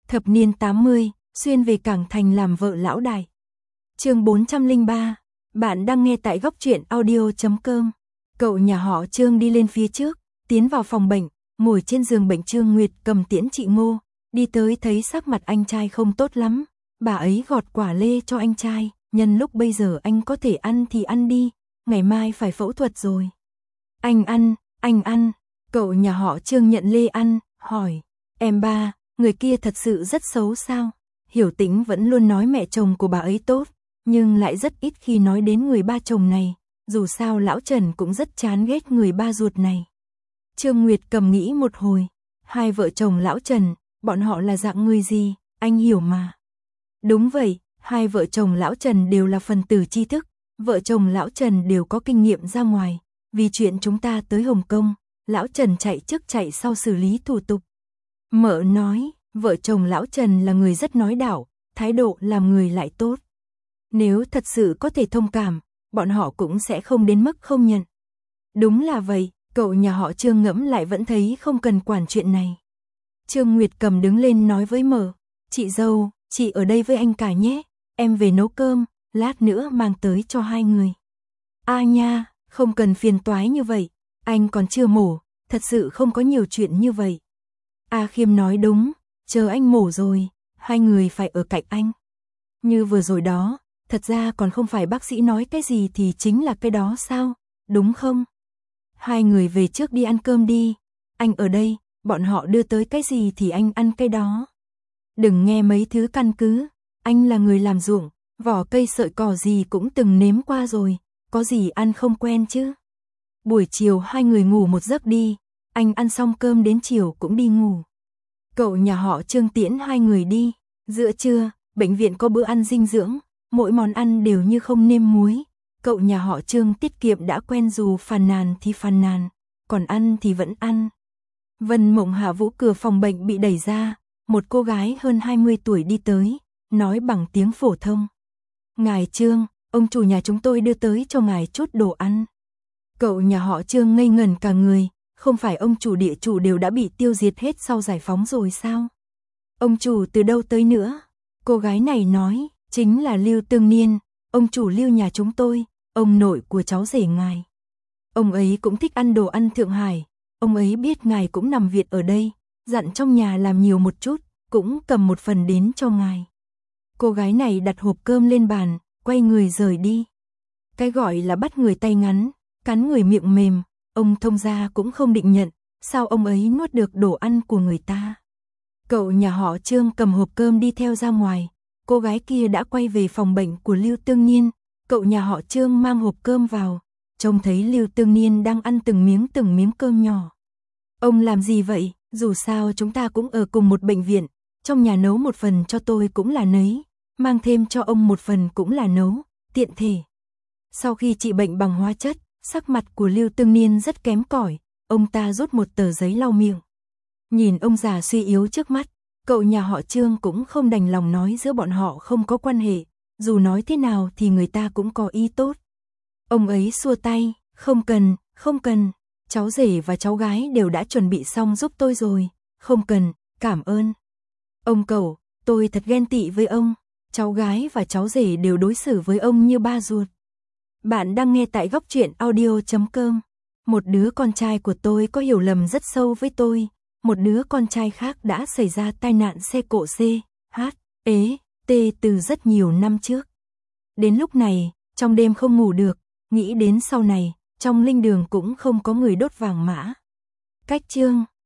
Thập niên 80, xuyên về Cảng Thành làm vợ lão đại. Chương 403, bạn đang nghe tại góc truyện audio.com. Cậu nhà họ Trương đi lên phía trước, tiến vào phòng bệnh, ngồi trên giường bệnh. Trương Nguyệt cầm tiễn chị Ngô, đi tới thấy sắc mặt anh trai không tốt lắm, bà ấy gọt quả lê cho anh trai, nhân lúc bây giờ anh có thể ăn thì ăn đi, ngày mai phải phẫu thuật rồi. Anh ăn, cậu nhà họ Trương nhận lê ăn, hỏi, em ba, người kia thật sự rất xấu sao? Hiểu Tĩnh vẫn luôn nói mẹ chồng của bà ấy tốt, nhưng lại rất ít khi nói đến người ba chồng này, dù sao lão Trần cũng rất chán ghét người ba ruột này. Trương Nguyệt cầm nghĩ một hồi, hai vợ chồng lão Trần, bọn họ là dạng người gì, anh hiểu mà. Đúng vậy, hai vợ chồng lão Trần đều là phần tử tri thức, vợ chồng lão Trần đều có kinh nghiệm ra ngoài, vì chuyện chúng ta tới Hồng Kông, lão Trần chạy trước chạy sau xử lý thủ tục. Mợ nói, vợ chồng lão Trần là người rất nói đạo, thái độ làm người lại tốt. Nếu thật sự có thể thông cảm, bọn họ cũng sẽ không đến mức không nhận. Đúng là vậy, cậu nhà họ Trương ngẫm lại vẫn thấy không cần quản chuyện này. Trương Nguyệt cầm đứng lên nói với mợ, chị dâu, chị ở đây với anh cả nhé, em về nấu cơm, lát nữa mang tới cho hai người. A nha, không cần phiền toái như vậy, anh còn chưa mổ, thật sự không có nhiều chuyện như vậy. A Khiêm nói đúng, chờ anh mổ rồi, hai người phải ở cạnh anh. Như vừa rồi đó, thật ra còn không phải bác sĩ nói cái gì thì chính là cái đó sao, đúng không? Hai người về trước đi ăn cơm đi, anh ở đây, bọn họ đưa tới cái gì thì anh ăn cái đó. Đừng nghe mấy thứ căn cứ, anh là người làm ruộng, vỏ cây sợi cỏ gì cũng từng nếm qua rồi, có gì ăn không quen chứ. Buổi chiều hai người ngủ một giấc đi, anh ăn xong cơm đến chiều cũng đi ngủ. Cậu nhà họ Trương tiễn hai người đi, giữa trưa, bệnh viện có bữa ăn dinh dưỡng, mỗi món ăn đều như không nêm muối. Cậu nhà họ Trương tiết kiệm đã quen, dù phàn nàn thì phàn nàn, còn ăn thì vẫn ăn. Vân Mộng Hạ Vũ cửa phòng bệnh bị đẩy ra, một cô gái hơn 20 tuổi đi tới, nói bằng tiếng phổ thông. Ngài Trương, ông chủ nhà chúng tôi đưa tới cho ngài chút đồ ăn. Cậu nhà họ Trương ngây ngẩn cả người, không phải ông chủ địa chủ đều đã bị tiêu diệt hết sau giải phóng rồi sao? Ông chủ từ đâu tới nữa? Cô gái này nói, chính là Lưu Tương Niên, ông chủ Lưu nhà chúng tôi, ông nội của cháu rể ngài. Ông ấy cũng thích ăn đồ ăn Thượng Hải, ông ấy biết ngài cũng nằm viện ở đây, dặn trong nhà làm nhiều một chút, cũng cầm một phần đến cho ngài. Cô gái này đặt hộp cơm lên bàn, quay người rời đi. Cái gọi là bắt người tay ngắn, cắn người miệng mềm, ông thông gia cũng không định nhận, sao ông ấy nuốt được đồ ăn của người ta. Cậu nhà họ Trương cầm hộp cơm đi theo ra ngoài, cô gái kia đã quay về phòng bệnh của Lưu Tương Niên, cậu nhà họ Trương mang hộp cơm vào, trông thấy Lưu Tương Niên đang ăn từng miếng cơm nhỏ. Ông làm gì vậy, dù sao chúng ta cũng ở cùng một bệnh viện, trong nhà nấu một phần cho tôi cũng là nấy, mang thêm cho ông một phần cũng là nấu, tiện thể. Sau khi trị bệnh bằng hóa chất, sắc mặt của Lưu Tương Niên rất kém cỏi, ông ta rút một tờ giấy lau miệng. Nhìn ông già suy yếu trước mắt, cậu nhà họ Trương cũng không đành lòng nói giữa bọn họ không có quan hệ, dù nói thế nào thì người ta cũng có ý tốt. Ông ấy xua tay, không cần, cháu rể và cháu gái đều đã chuẩn bị xong giúp tôi rồi, không cần, cảm ơn. Ông cậu, tôi thật ghen tị với ông, cháu gái và cháu rể đều đối xử với ông như ba ruột. Bạn đang nghe tại góc truyện audio.com. Một đứa con trai của tôi có hiểu lầm rất sâu với tôi, một đứa con trai khác đã xảy ra tai nạn xe cộ CHT từ rất nhiều năm trước. Đến lúc này, trong đêm không ngủ được, nghĩ đến sau này, trong linh đường cũng không có người đốt vàng mã. Cách chương